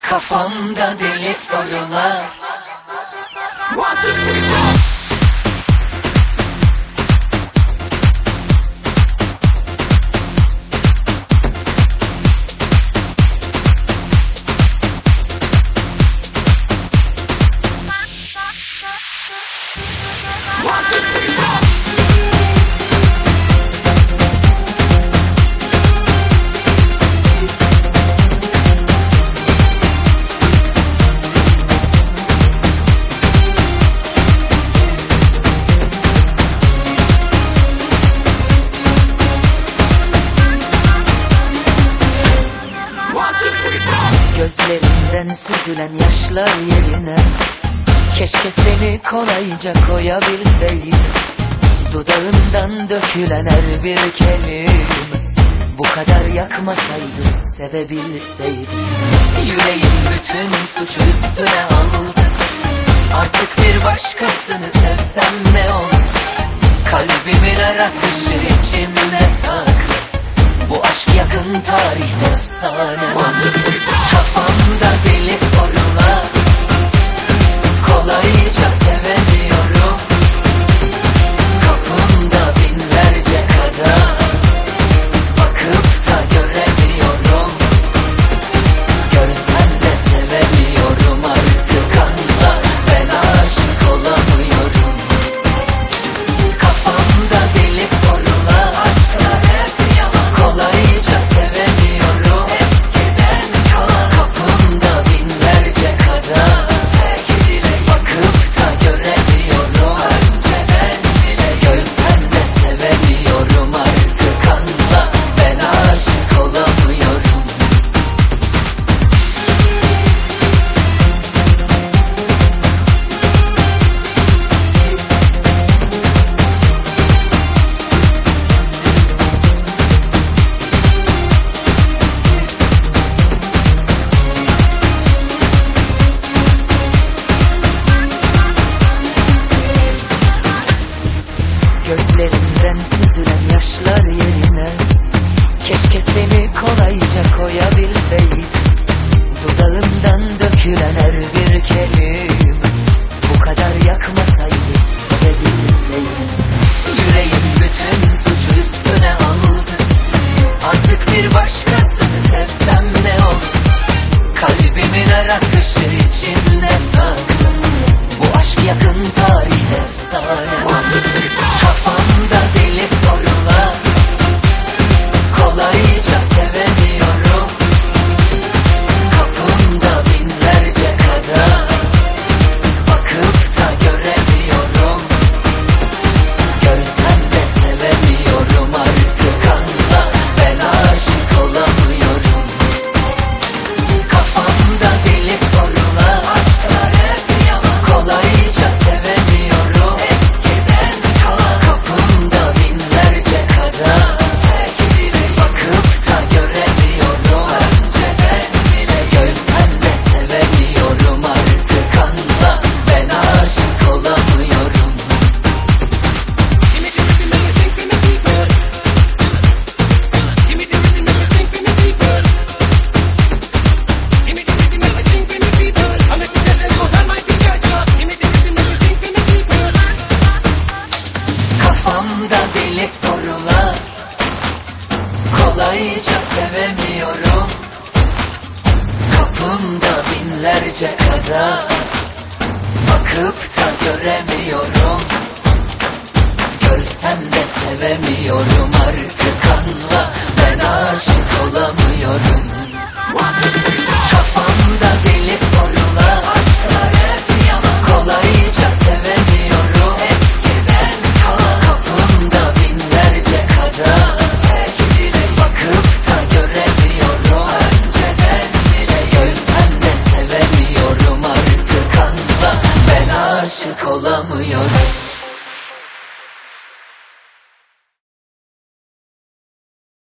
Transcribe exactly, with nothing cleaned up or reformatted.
Kafamda deli sorular. One, two, three, four. Gözlerinden süzülen yaşlar yerine keşke seni kolayca koyabilseydim. Dudağından dökülen her bir kelime bu kadar yakmasaydı, sevebilseydim. Yüreğim bütün suçu üstüne aldı. Artık bir başkasını sevsem ne olur? Kalbimin her atışı içimde saklı. Bu aşk yakın tarihte efsane. Kafamda deli sorular, kolayca sevemiyorum. Kapımda binlerce kadar, bakıp da göremiyorum. Görsem de sevemiyorum artık, anla ben aşık olamıyorum. Kafamda deli sorular, aşklar hep yalan. Kolayca sevemiyorum, eskiden kalan. Kapımda binlerce kadar, tek dile bakıp da göremiyorum. Önceden bile görsem de sevemiyorum artık, anla ben aşık olamıyorum. Gözlerinden süzülen yaşlar yerine keşke seni kolayca koyabilseydim. Dudağından dökülen her bir kelime bu kadar yakmasaydı, sevebilseydim. Yüreğim bütün suçu üstüne aldı. Artık bir başkasını sevsem ne olur? Kalbimin her atışı içimde saklı. Bu aşk yakın tarihte efsane. Kafamda deli sorular, kolayca sevemiyorum. Kapımda binlerce kadar, bakıp da göremiyorum. Görsem de sevemiyorum artık, anla ben aşık olamıyorum. Kafamda deli sorular, aşklar hep yalan. Kolayca sevemiyorum, eskiden kalan. Kapımda binlerce kadar, tek dile bakıp da göremiyorum. Önceden bile görsem de sevemiyorum artık, anla ben aşık olamıyorum. Kafamda deli sorular, kolayca sevemiyorum. Kapımda binlerce kadar, bakıp da göremiyorum. Görsem de sevemiyorum artık.